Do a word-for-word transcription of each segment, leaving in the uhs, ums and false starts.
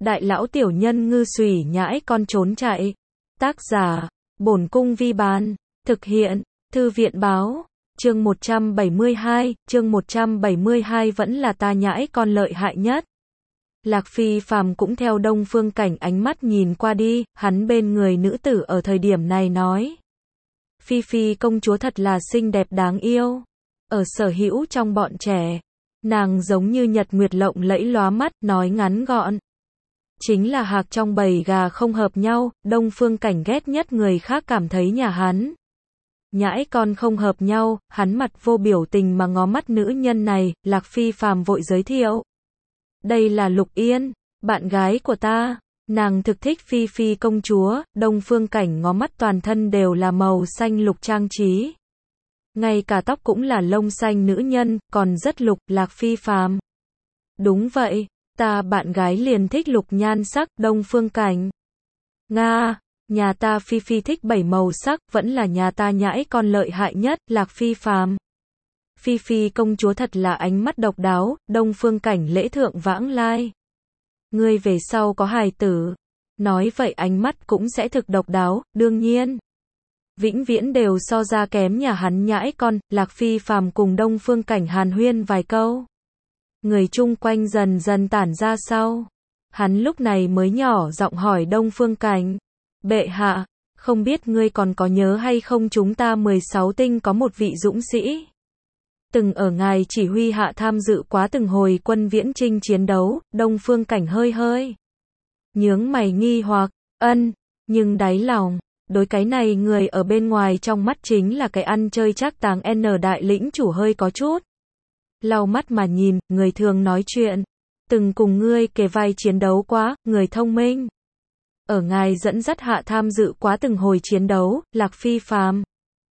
đại lão tiểu nhân ngư xùy nhãi con trốn chạy. Tác giả, Bổn Cung Vi Bán. Thực hiện, Thư viện Báo. Chương một trăm bảy mươi hai, chương một trăm bảy mươi hai vẫn là ta nhãi con lợi hại nhất. Lạc Phi Phàm cũng theo Đông Phương Cảnh ánh mắt nhìn qua đi, hắn bên người nữ tử ở thời điểm này nói. Phi Phi công chúa thật là xinh đẹp đáng yêu. Ở sở hữu trong bọn trẻ, nàng giống như nhật nguyệt lộng lẫy lóa mắt, nói ngắn gọn. Chính là hạc trong bầy gà không hợp nhau, Đông Phương Cảnh ghét nhất người khác cảm thấy nhà hắn nhãi con không hợp nhau, hắn mặt vô biểu tình mà ngó mắt nữ nhân này, Lạc Phi Phàm vội giới thiệu. Đây là Lục Yên, bạn gái của ta, nàng thực thích Phi Phi công chúa. Đông Phương Cảnh ngó mắt toàn thân đều là màu xanh lục trang trí. Ngay cả tóc cũng là lông xanh nữ nhân, còn rất lục. Lạc Phi Phàm. Đúng vậy, ta bạn gái liền thích lục nhan sắc. Đông Phương Cảnh. Nga, nhà ta Phi Phi thích bảy màu sắc, vẫn là nhà ta nhãi con lợi hại nhất. Lạc Phi Phàm. Phi Phi công chúa thật là ánh mắt độc đáo. Đông Phương Cảnh lễ thượng vãng lai. Ngươi về sau có hài tử, nói vậy ánh mắt cũng sẽ thực độc đáo, đương nhiên. Vĩnh viễn đều so ra kém nhà hắn nhãi con. Lạc Phi Phàm cùng Đông Phương Cảnh hàn huyên vài câu. Người chung quanh dần dần tản ra sau. Hắn lúc này mới nhỏ giọng hỏi Đông Phương Cảnh. Bệ hạ, không biết ngươi còn có nhớ hay không chúng ta mười sáu tinh có một vị dũng sĩ. Từng ở ngài chỉ huy hạ tham dự quá từng hồi quân viễn chinh chiến đấu. Đông Phương Cảnh hơi hơi nhướng mày nghi hoặc, ân, nhưng đáy lòng, đối cái này người ở bên ngoài trong mắt chính là cái ăn chơi trác táng N đại lĩnh chủ hơi có chút. Lau mắt mà nhìn, người thường nói chuyện, từng cùng ngươi kề vai chiến đấu quá, người thông minh. Ở ngài dẫn dắt hạ tham dự quá từng hồi chiến đấu. Lạc Phi Phàm.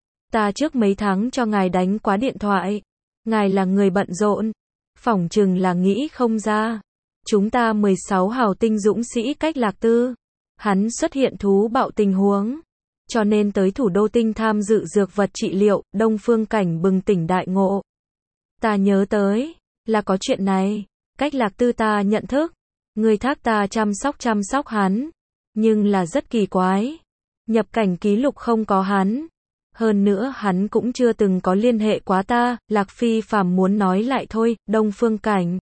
Ta trước mấy tháng cho ngài đánh quá điện thoại. Ngài là người bận rộn, phỏng chừng là nghĩ không ra. Chúng ta mười sáu hào tinh dũng sĩ cách Lạc Tư, hắn xuất hiện thú bạo tình huống, cho nên tới thủ đô tinh tham dự dược vật trị liệu. Đông Phương Cảnh bừng tỉnh đại ngộ. Ta nhớ tới, là có chuyện này, cách Lạc Tư ta nhận thức, người thác ta chăm sóc chăm sóc hắn, nhưng là rất kỳ quái, nhập cảnh ký lục không có hắn. Hơn nữa hắn cũng chưa từng có liên hệ quá ta. Lạc Phi Phàm muốn nói lại thôi. Đông Phương Cảnh.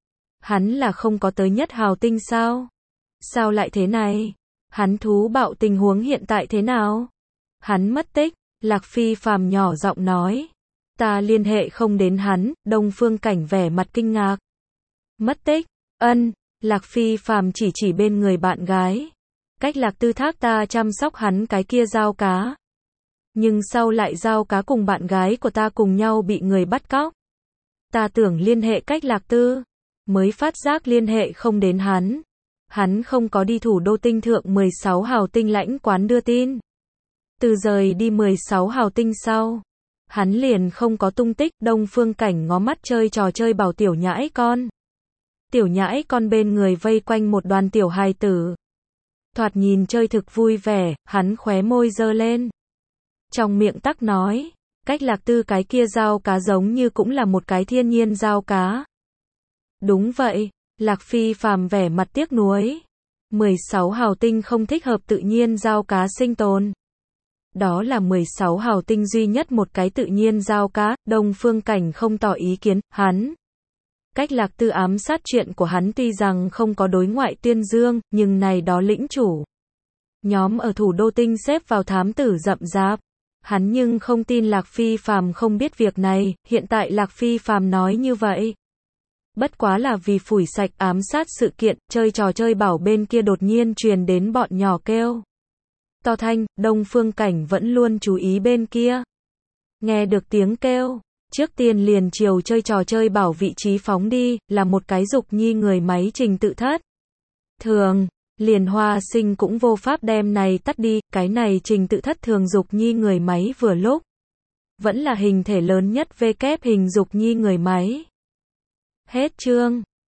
Hắn là không có tới nhất hào tinh sao? Sao lại thế này? Hắn thú bạo tình huống hiện tại thế nào? Hắn mất tích. Lạc Phi Phàm nhỏ giọng nói. Ta liên hệ không đến hắn. Đông Phương Cảnh vẻ mặt kinh ngạc. Mất tích? Ân. Lạc Phi Phàm chỉ chỉ bên người bạn gái. Cách Lạc Tư thác ta chăm sóc hắn cái kia dao cá. Nhưng sau lại dao cá cùng bạn gái của ta cùng nhau bị người bắt cóc. Ta tưởng liên hệ cách Lạc Tư, mới phát giác liên hệ không đến hắn. Hắn không có đi thủ đô tinh thượng mười sáu hào tinh lãnh quán đưa tin. Từ rời đi mười sáu hào tinh sau, hắn liền không có tung tích. Đông Phương Cảnh ngó mắt chơi trò chơi bảo tiểu nhãi con. Tiểu nhãi con bên người vây quanh một đoàn tiểu hài tử. Thoạt nhìn chơi thực vui vẻ, hắn khóe môi giơ lên. Trong miệng tắc nói, cách Lạc Tư cái kia dao cá giống như cũng là một cái thiên nhiên dao cá. Đúng vậy, Lạc Phi Phàm vẻ mặt tiếc nuối. mười sáu hào tinh không thích hợp tự nhiên dao cá sinh tồn. Đó là mười sáu hào tinh duy nhất một cái tự nhiên dao cá. Đông Phương Cảnh không tỏ ý kiến, hắn. Cách Lạc Tư ám sát chuyện của hắn tuy rằng không có đối ngoại tuyên dương, nhưng này đó lĩnh chủ. Nhóm ở thủ đô tinh xếp vào thám tử rậm rạp. Hắn nhưng không tin Lạc Phi Phàm không biết việc này. Hiện tại Lạc Phi Phàm nói như vậy, bất quá là vì phủi sạch ám sát sự kiện. Chơi trò chơi bảo bên kia đột nhiên truyền đến bọn nhỏ kêu to thanh. Đông Phương Cảnh vẫn luôn chú ý bên kia. Nghe được tiếng kêu, trước tiên liền chiều chơi trò chơi bảo vị trí phóng đi, là một cái dục nhi người máy trình tự thất. Thường, liền Hoa Sinh cũng vô pháp đem này tắt đi. Cái này trình tự thất thường dục nhi người máy vừa lúc vẫn là hình thể lớn nhất V kép hình dục nhi người máy. Hết chương.